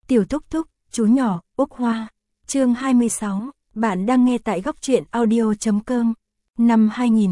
Tiểu Thúc Thúc, chú nhỏ, Úc Hoa. Chương 26, bạn đang nghe tại góc truyện audio.com. Năm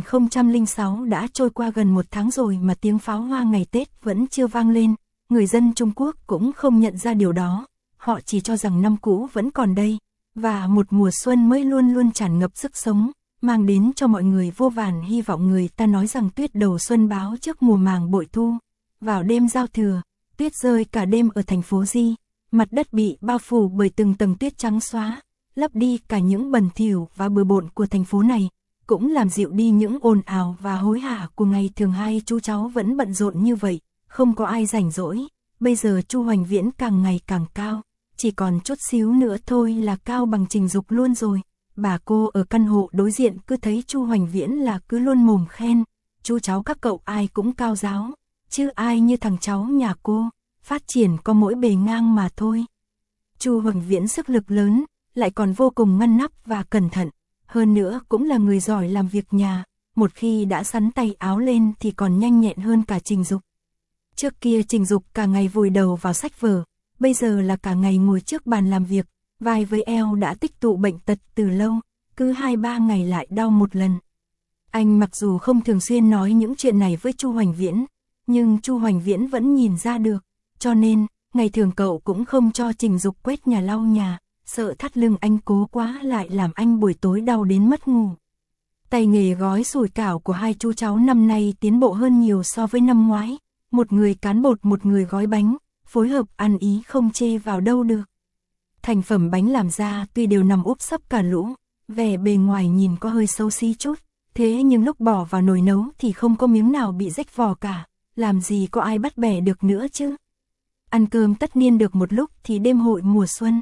2006 đã trôi qua gần một tháng rồi mà tiếng pháo hoa ngày Tết vẫn chưa vang lên. Người dân Trung Quốc cũng không nhận ra điều đó. Họ chỉ cho rằng năm cũ vẫn còn đây. Và một mùa xuân mới luôn luôn tràn ngập sức sống, mang đến cho mọi người vô vàn hy vọng. Người ta nói rằng tuyết đầu xuân báo trước mùa màng bội thu. Vào đêm giao thừa, tuyết rơi cả đêm ở thành phố Di. Mặt đất bị bao phủ bởi từng tầng tuyết trắng xóa, lấp đi cả những bẩn thỉu và bừa bộn của thành phố này, cũng làm dịu đi những ồn ào và hối hả của ngày thường. Hai chú cháu vẫn bận rộn như vậy, không có ai rảnh rỗi. Bây giờ Chu Hoành Viễn càng ngày càng cao, chỉ còn chút xíu nữa thôi là cao bằng Trình Dục luôn rồi. Bà cô ở căn hộ đối diện cứ thấy Chu Hoành Viễn là cứ luôn mồm khen, chú cháu các cậu ai cũng cao ráo, chứ ai như thằng cháu nhà cô, phát triển có mỗi bề ngang mà thôi. Chu Hoành Viễn sức lực lớn, lại còn vô cùng ngăn nắp và cẩn thận, hơn nữa cũng là người giỏi làm việc nhà, một khi đã sắn tay áo lên thì còn nhanh nhẹn hơn cả Trình Dục. Trước kia Trình Dục cả ngày vùi đầu vào sách vở, bây giờ là cả ngày ngồi trước bàn làm việc, vai với eo đã tích tụ bệnh tật từ lâu, cứ 2-3 ngày lại đau một lần. Anh mặc dù không thường xuyên nói những chuyện này với Chu Hoành Viễn, nhưng Chu Hoành Viễn vẫn nhìn ra được, cho nên, ngày thường cậu cũng không cho Trình Dục quét nhà lau nhà, sợ thắt lưng anh cố quá lại làm anh buổi tối đau đến mất ngủ. Tay nghề gói sủi cảo của hai chú cháu năm nay tiến bộ hơn nhiều so với năm ngoái, một người cán bột một người gói bánh, phối hợp ăn ý không chê vào đâu được. Thành phẩm bánh làm ra tuy đều nằm úp sấp cả lũ, vẻ bề ngoài nhìn có hơi xấu xí chút, thế nhưng lúc bỏ vào nồi nấu thì không có miếng nào bị rách vỏ cả, làm gì có ai bắt bẻ được nữa chứ. Ăn cơm tất niên được một lúc thì đêm hội mùa xuân.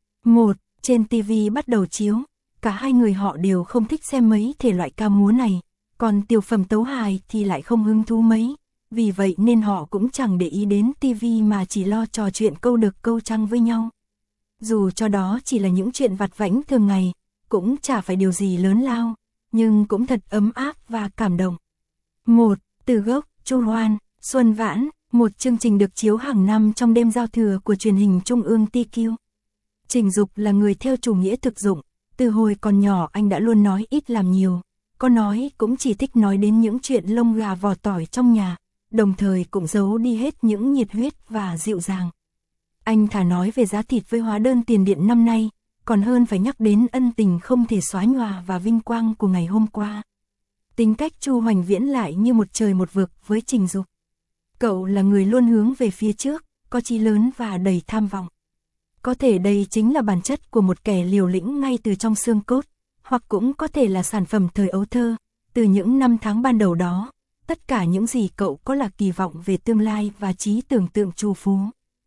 Trên TV bắt đầu chiếu, cả hai người họ đều không thích xem mấy thể loại ca múa này, còn tiểu phẩm tấu hài thì lại không hứng thú mấy, vì vậy nên họ cũng chẳng để ý đến TV mà chỉ lo trò chuyện câu được câu trăng với nhau. Dù cho đó chỉ là những chuyện vặt vãnh thường ngày, cũng chả phải điều gì lớn lao, nhưng cũng thật ấm áp và cảm động. Từ gốc, Chu Hoan, Xuân Vãn, một chương trình được chiếu hàng năm trong đêm giao thừa của truyền hình Trung ương TQ. Trình Dục là người theo chủ nghĩa thực dụng, từ hồi còn nhỏ anh đã luôn nói ít làm nhiều, có nói cũng chỉ thích nói đến những chuyện lông gà vỏ tỏi trong nhà, đồng thời cũng giấu đi hết những nhiệt huyết và dịu dàng. Anh thà nói về giá thịt với hóa đơn tiền điện năm nay, còn hơn phải nhắc đến ân tình không thể xóa nhòa và vinh quang của ngày hôm qua. Tính cách Chu Hoành Viễn lại như một trời một vực với Trình Dục. Cậu là người luôn hướng về phía trước, có chí lớn và đầy tham vọng. Có thể đây chính là bản chất của một kẻ liều lĩnh ngay từ trong xương cốt, hoặc cũng có thể là sản phẩm thời ấu thơ. Từ những năm tháng ban đầu đó, tất cả những gì cậu có là kỳ vọng về tương lai và trí tưởng tượng trù phú.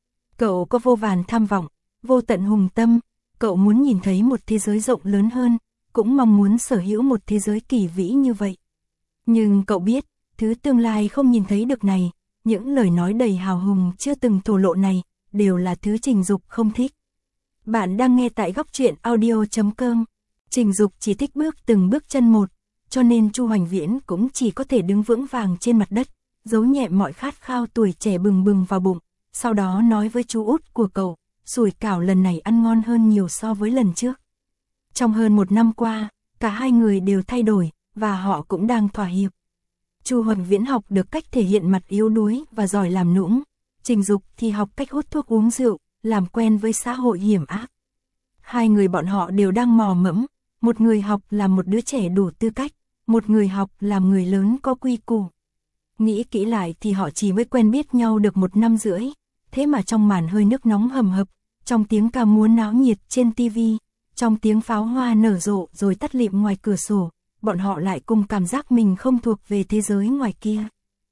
Cậu có vô vàn tham vọng, vô tận hùng tâm, cậu muốn nhìn thấy một thế giới rộng lớn hơn, cũng mong muốn sở hữu một thế giới kỳ vĩ như vậy. Nhưng cậu biết, thứ tương lai không nhìn thấy được này, những lời nói đầy hào hùng chưa từng thổ lộ này, đều là thứ Trình Dục không thích. Bạn đang nghe tại góc truyện audio.com. Trình Dục chỉ thích bước từng bước chân một, cho nên Chu Hoành Viễn cũng chỉ có thể đứng vững vàng trên mặt đất, giấu nhẹ mọi khát khao tuổi trẻ bừng bừng vào bụng, sau đó nói với chú út của cậu, sủi cảo lần này ăn ngon hơn nhiều so với lần trước. Trong hơn một năm qua, cả hai người đều thay đổi, và họ cũng đang thỏa hiệp. Chu Hoành Viễn học được cách thể hiện mặt yếu đuối và giỏi làm nũng, Trình Dục thì học cách hút thuốc uống rượu, làm quen với xã hội hiểm ác. Hai người bọn họ đều đang mò mẫm, một người học làm một đứa trẻ đủ tư cách, một người học làm người lớn có quy củ. Nghĩ kỹ lại thì họ chỉ mới quen biết nhau được 1 năm rưỡi, thế mà trong màn hơi nước nóng hầm hập, trong tiếng ca múa náo nhiệt trên TV, trong tiếng pháo hoa nở rộ rồi tắt lịm ngoài cửa sổ, bọn họ lại cùng cảm giác mình không thuộc về thế giới ngoài kia.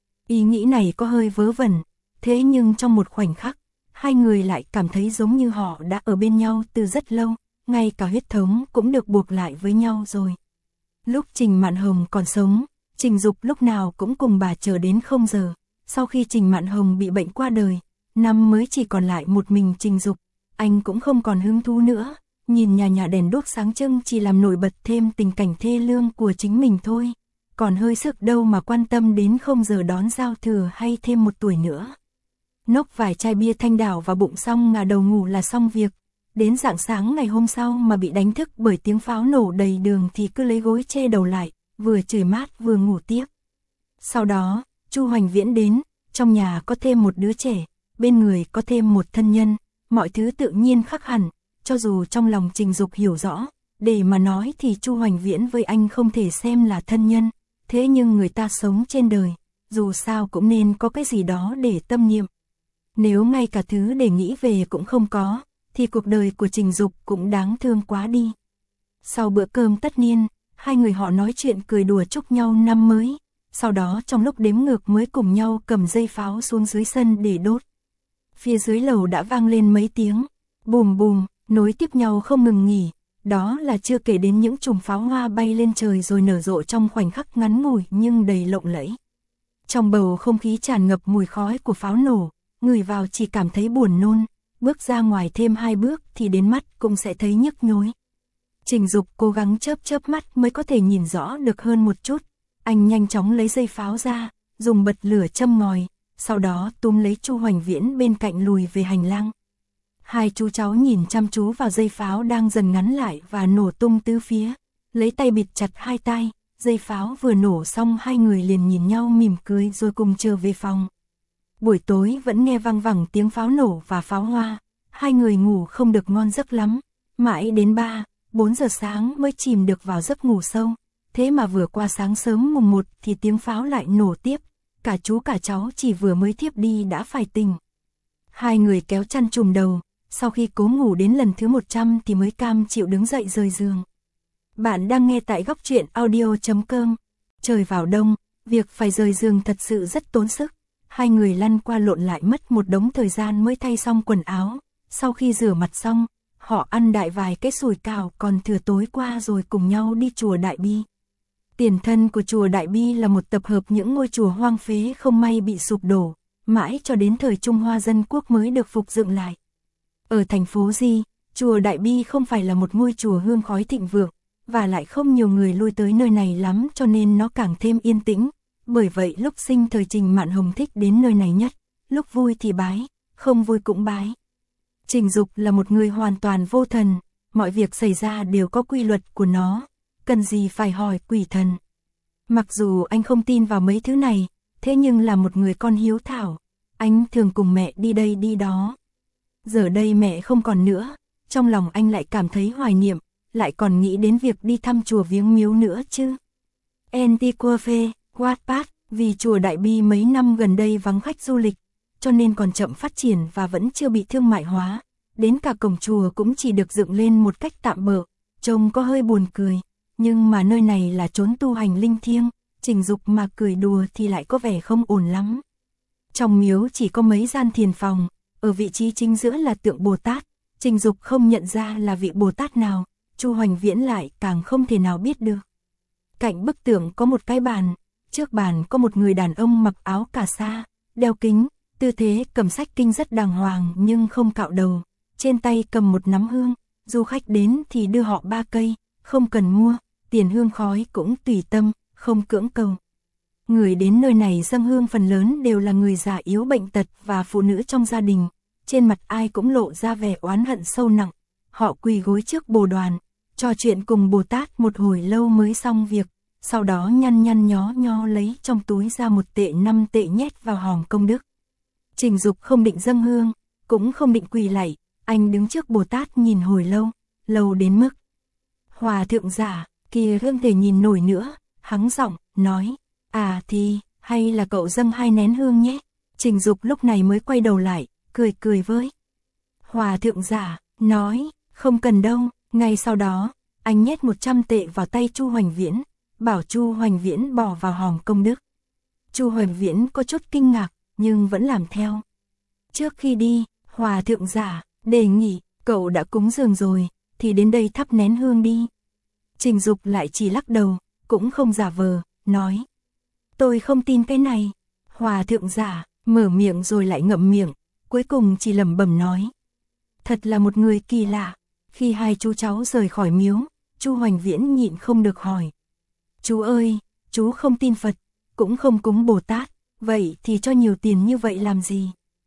Ý nghĩ này có hơi vớ vẩn, thế nhưng trong một khoảnh khắc, hai người lại cảm thấy giống như họ đã ở bên nhau từ rất lâu, ngay cả huyết thống cũng được buộc lại với nhau rồi. Lúc Trình Mạn Hồng còn sống, Trình Dục lúc nào cũng cùng bà chờ đến 0 giờ, sau khi Trình Mạn Hồng bị bệnh qua đời, năm mới chỉ còn lại một mình Trình Dục, anh cũng không còn hứng thú nữa, nhìn nhà nhà đèn đuốc sáng trưng chỉ làm nổi bật thêm tình cảnh thê lương của chính mình thôi, còn hơi sức đâu mà quan tâm đến 0 giờ đón giao thừa hay thêm 1 tuổi nữa. nốc vài chai bia thanh đảo vào bụng xong ngả đầu ngủ là xong việc. Đến rạng sáng ngày hôm sau mà bị đánh thức bởi tiếng pháo nổ đầy đường thì cứ lấy gối che đầu lại, vừa chửi mát vừa ngủ tiếp. Sau đó, Chu Hoành Viễn đến, trong nhà có thêm một đứa trẻ, bên người có thêm một thân nhân, mọi thứ tự nhiên khác hẳn, cho dù trong lòng Trình Dục hiểu rõ, để mà nói thì Chu Hoành Viễn với anh không thể xem là thân nhân, thế nhưng người ta sống trên đời, dù sao cũng nên có cái gì đó để tâm niệm. Nếu ngay cả thứ để nghĩ về cũng không có, thì cuộc đời của Trình Dục cũng đáng thương quá đi. Sau bữa cơm tất niên, hai người họ nói chuyện cười đùa chúc nhau năm mới, sau đó trong lúc đếm ngược mới cùng nhau cầm dây pháo xuống dưới sân để đốt. Phía dưới lầu đã vang lên mấy tiếng, bùm bùm, nối tiếp nhau không ngừng nghỉ, đó là chưa kể đến những chùm pháo hoa bay lên trời rồi nở rộ trong khoảnh khắc ngắn ngủi nhưng đầy lộng lẫy. Trong bầu không khí tràn ngập mùi khói của pháo nổ, ngửi vào chỉ cảm thấy buồn nôn, bước ra ngoài thêm 2 bước thì đến mắt cũng sẽ thấy nhức nhối. Trình Dục cố gắng chớp chớp mắt mới có thể nhìn rõ được hơn một chút, anh nhanh chóng lấy dây pháo ra, dùng bật lửa châm ngòi, sau đó túm lấy Chu Hoành Viễn bên cạnh lùi về hành lang. Hai chú cháu nhìn chăm chú vào dây pháo đang dần ngắn lại và nổ tung tứ phía, lấy tay bịt chặt hai tai, dây pháo vừa nổ xong hai người liền nhìn nhau mỉm cười rồi cùng trở về phòng. Buổi tối vẫn nghe vang vẳng tiếng pháo nổ và pháo hoa, hai người ngủ không được ngon giấc lắm, mãi đến 3-4 giờ sáng mới chìm được vào giấc ngủ sâu, thế mà vừa qua sáng sớm mùng 1 thì tiếng pháo lại nổ tiếp, cả chú cả cháu chỉ vừa mới thiếp đi đã phải tỉnh. Hai người kéo chăn trùm đầu, sau khi cố ngủ đến lần thứ 100 thì mới cam chịu đứng dậy rời giường. Bạn đang nghe tại Góc Truyện Audio.com. Trời vào đông, việc phải rời giường thật sự rất tốn sức. Hai người lăn qua lộn lại mất một đống thời gian mới thay xong quần áo. Sau khi rửa mặt xong, họ ăn đại vài cái sủi cảo còn thừa tối qua rồi cùng nhau đi chùa Đại Bi. Tiền thân của chùa Đại Bi là một tập hợp những ngôi chùa hoang phế không may bị sụp đổ, mãi cho đến thời Trung Hoa Dân Quốc mới được phục dựng lại. Ở thành phố Di, chùa Đại Bi không phải là một ngôi chùa hương khói thịnh vượng, và lại không nhiều người lui tới nơi này lắm cho nên nó càng thêm yên tĩnh. Bởi vậy lúc sinh thời Trình Mạn Hồng thích đến nơi này nhất, lúc vui thì bái, không vui cũng bái. Trình Dục là một người hoàn toàn vô thần, mọi việc xảy ra đều có quy luật của nó, cần gì phải hỏi quỷ thần. Mặc dù anh không tin vào mấy thứ này, thế nhưng là một người con hiếu thảo, anh thường cùng mẹ đi đây đi đó. Giờ đây mẹ không còn nữa, trong lòng anh lại cảm thấy hoài niệm, lại còn nghĩ đến việc đi thăm chùa viếng miếu nữa chứ. Antiquafe, Wattpad, vì chùa Đại Bi mấy năm gần đây vắng khách du lịch, cho nên còn chậm phát triển và vẫn chưa bị thương mại hóa, đến cả cổng chùa cũng chỉ được dựng lên một cách tạm bợ, trông có hơi buồn cười, nhưng mà nơi này là chốn tu hành linh thiêng, Trình Dục mà cười đùa thì lại có vẻ không ổn lắm. Trong miếu chỉ có mấy gian thiền phòng, ở vị trí chính giữa là tượng Bồ Tát, Trình Dục không nhận ra là vị Bồ Tát nào, Chu Hoành Viễn lại càng không thể nào biết được. Cạnh bức tượng có một cái bàn, trước bàn có một người đàn ông mặc áo cà sa, đeo kính, tư thế cầm sách kinh rất đàng hoàng nhưng không cạo đầu, trên tay cầm một nắm hương, du khách đến thì đưa họ 3 cây, không cần mua, tiền hương khói cũng tùy tâm, không cưỡng cầu. Người đến nơi này dâng hương phần lớn đều là người già yếu bệnh tật và phụ nữ trong gia đình, trên mặt ai cũng lộ ra vẻ oán hận sâu nặng, họ quỳ gối trước bồ đoàn, trò chuyện cùng Bồ Tát một hồi lâu mới xong việc, sau đó nhăn nhăn nhó nhó lấy trong túi ra 1 tệ 5 tệ nhét vào hòm công đức. Trình Dục không định dâng hương, cũng không định quỳ lạy, anh đứng trước Bồ Tát nhìn hồi lâu, lâu đến mức Hòa thượng giả kia không thể nhìn nổi nữa, hắng giọng nói, à thì, hay là cậu dâng 2 nén hương nhé. Trình Dục lúc này mới quay đầu lại, cười cười với Hòa thượng giả, nói, không cần đâu. Ngay sau đó, anh nhét 100 tệ vào tay Chu Hoành Viễn, bảo Chu Hoành Viễn bỏ vào hòm công đức. Chu Hoành Viễn có chút kinh ngạc, nhưng vẫn làm theo. Trước khi đi, Hòa thượng giả đề nghị, cậu đã cúng dường rồi, thì đến đây thắp nén hương đi. Trình Dục lại chỉ lắc đầu, cũng không giả vờ, nói, tôi không tin cái này. Hòa thượng giả mở miệng rồi lại ngậm miệng, cuối cùng chỉ lẩm bẩm nói, thật là một người kỳ lạ. Khi hai chú cháu rời khỏi miếu, Chu Hoành Viễn nhịn không được hỏi, chú ơi, chú không tin Phật, cũng không cúng Bồ Tát, vậy thì cho nhiều tiền như vậy làm gì?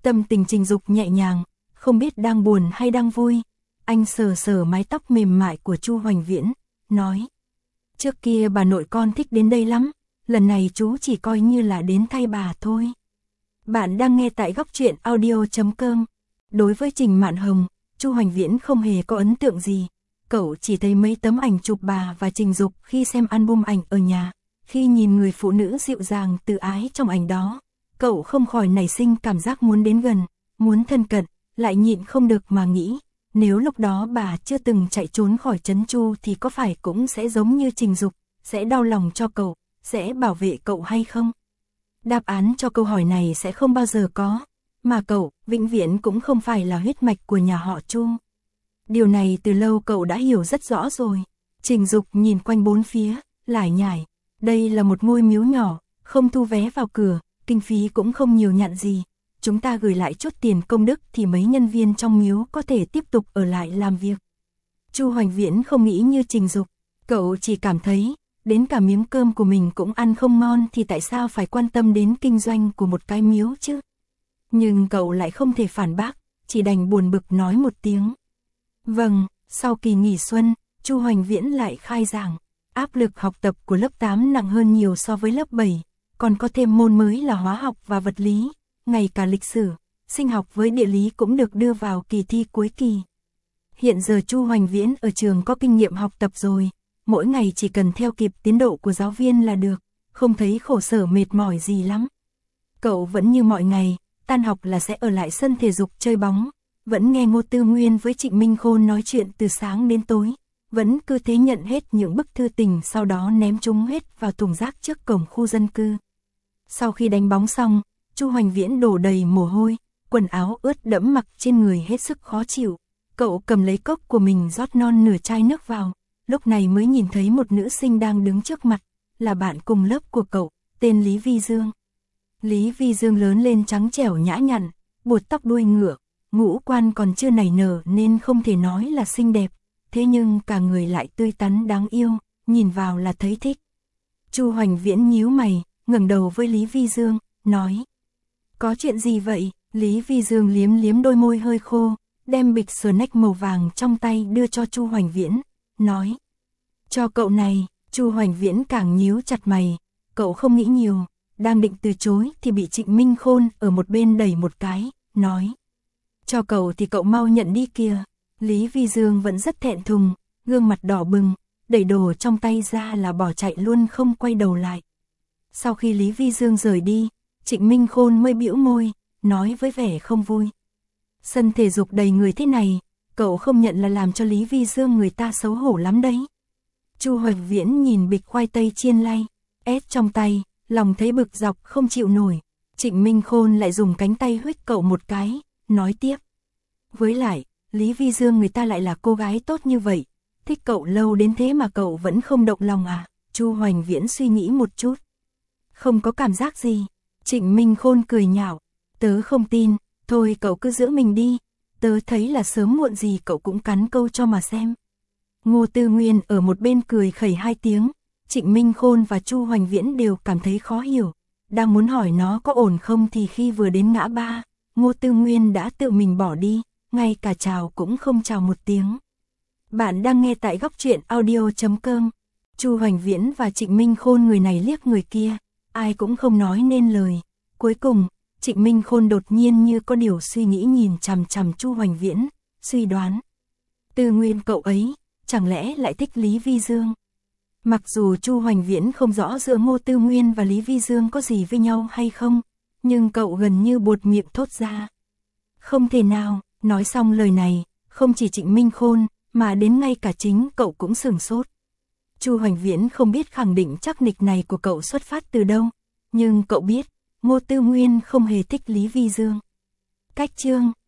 Tâm tình Trình Dục nhẹ nhàng, không biết đang buồn hay đang vui. Anh sờ sờ mái tóc mềm mại của Chu Hoành Viễn, nói. Trước kia bà nội con thích đến đây lắm, lần này chú chỉ coi như là đến thay bà thôi. Bạn đang nghe tại góc truyện audio.com. Đối với Trình Mạn Hồng, Chu Hoành Viễn không hề có ấn tượng gì. Cậu chỉ thấy mấy tấm ảnh chụp bà và Trình Dục khi xem album ảnh ở nhà. Khi nhìn người phụ nữ dịu dàng từ ái trong ảnh đó, cậu không khỏi nảy sinh cảm giác muốn đến gần, muốn thân cận, lại nhịn không được mà nghĩ. Nếu lúc đó bà chưa từng chạy trốn khỏi trấn Chu thì có phải cũng sẽ giống như Trình Dục, sẽ đau lòng cho cậu, sẽ bảo vệ cậu hay không? Đáp án cho câu hỏi này sẽ không bao giờ có, mà cậu, vĩnh viễn cũng không phải là huyết mạch của nhà họ Chu. Điều này từ lâu cậu đã hiểu rất rõ rồi. Trình Dục nhìn quanh bốn phía, lải nhải. Đây là một ngôi miếu nhỏ, không thu vé vào cửa, kinh phí cũng không nhiều nhặn gì. Chúng ta gửi lại chút tiền công đức thì mấy nhân viên trong miếu có thể tiếp tục ở lại làm việc. Chu Hoành Viễn không nghĩ như Trình Dục, cậu chỉ cảm thấy, đến cả miếng cơm của mình cũng ăn không ngon thì tại sao phải quan tâm đến kinh doanh của một cái miếu chứ? Nhưng cậu lại không thể phản bác, chỉ đành buồn bực nói một tiếng. Vâng, sau kỳ nghỉ xuân, Chu Hoành Viễn lại khai giảng. Áp lực học tập của lớp 8 nặng hơn nhiều so với lớp 7, còn có thêm môn mới là hóa học và vật lý, ngay cả lịch sử, sinh học với địa lý cũng được đưa vào kỳ thi cuối kỳ. Hiện giờ Chu Hoành Viễn ở trường có kinh nghiệm học tập rồi, mỗi ngày chỉ cần theo kịp tiến độ của giáo viên là được, không thấy khổ sở mệt mỏi gì lắm. Cậu vẫn như mọi ngày, tan học là sẽ ở lại sân thể dục chơi bóng, vẫn nghe Ngô Tư Nguyên với Trịnh Minh Khôn nói chuyện từ sáng đến tối. Vẫn cứ thế nhận hết những bức thư tình sau đó ném chúng hết vào thùng rác trước cổng khu dân cư. Sau khi đánh bóng xong, Chu Hoành Viễn đổ đầy mồ hôi, quần áo ướt đẫm mặc trên người hết sức khó chịu. Cậu cầm lấy cốc của mình rót non nửa chai nước vào, lúc này mới nhìn thấy một nữ sinh đang đứng trước mặt, là bạn cùng lớp của cậu, tên Lý Vi Dương. Lý Vi Dương lớn lên trắng trẻo nhã nhặn, buộc tóc đuôi ngựa, ngũ quan còn chưa nảy nở nên không thể nói là xinh đẹp. Thế nhưng cả người lại tươi tắn đáng yêu, nhìn vào là thấy thích. Chu Hoành Viễn nhíu mày, ngẩng đầu với Lý Vi Dương, nói. Có chuyện gì vậy? Lý Vi Dương liếm liếm đôi môi hơi khô, đem bịch snack màu vàng trong tay đưa cho Chu Hoành Viễn, nói. Cho cậu này. Chu Hoành Viễn càng nhíu chặt mày, cậu không nghĩ nhiều, đang định từ chối thì bị Trịnh Minh Khôn ở một bên đẩy một cái, nói. Cho cậu thì cậu mau nhận đi kìa. Lý Vi Dương vẫn rất thẹn thùng, gương mặt đỏ bừng, đẩy đồ trong tay ra là bỏ chạy luôn không quay đầu lại. Sau khi Lý Vi Dương rời đi, Trịnh Minh Khôn mới bĩu môi, nói với vẻ không vui. Sân thể dục đầy người thế này, cậu không nhận là làm cho Lý Vi Dương người ta xấu hổ lắm đấy. Chu Hoành Viễn nhìn bịch khoai tây chiên lay, ép trong tay, lòng thấy bực dọc không chịu nổi. Trịnh Minh Khôn lại dùng cánh tay huých cậu một cái, nói tiếp. Với lại, Lý Vi Dương người ta lại là cô gái tốt như vậy, thích cậu lâu đến thế mà cậu vẫn không động lòng à? Chu Hoành Viễn suy nghĩ một chút. Không có cảm giác gì. Trịnh Minh Khôn cười nhạo, tớ không tin, thôi cậu cứ giữ mình đi, tớ thấy là sớm muộn gì cậu cũng cắn câu cho mà xem. Ngô Tư Nguyên ở một bên cười khẩy hai tiếng, Trịnh Minh Khôn và Chu Hoành Viễn đều cảm thấy khó hiểu, đang muốn hỏi nó có ổn không thì khi vừa đến ngã ba, Ngô Tư Nguyên đã tự mình bỏ đi. Ngay cả chào cũng không chào một tiếng. Bạn đang nghe tại góc truyện audio.com. Chu Hoành Viễn và Trịnh Minh Khôn người này liếc người kia, ai cũng không nói nên lời. Cuối cùng, Trịnh Minh Khôn đột nhiên như có điều suy nghĩ nhìn chằm chằm Chu Hoành Viễn, suy đoán. Tư Nguyên cậu ấy, chẳng lẽ lại thích Lý Vi Dương? Mặc dù Chu Hoành Viễn không rõ giữa Ngô Tư Nguyên và Lý Vi Dương có gì với nhau hay không, nhưng cậu gần như buột miệng thốt ra. Không thể nào. Nói xong lời này, không chỉ Trịnh Minh Khôn, mà đến ngay cả chính cậu cũng sửng sốt. Chu Hoành Viễn không biết khẳng định chắc nịch này của cậu xuất phát từ đâu, nhưng cậu biết, Ngô Tư Nguyên không hề thích Lý Vi Dương. Cách chương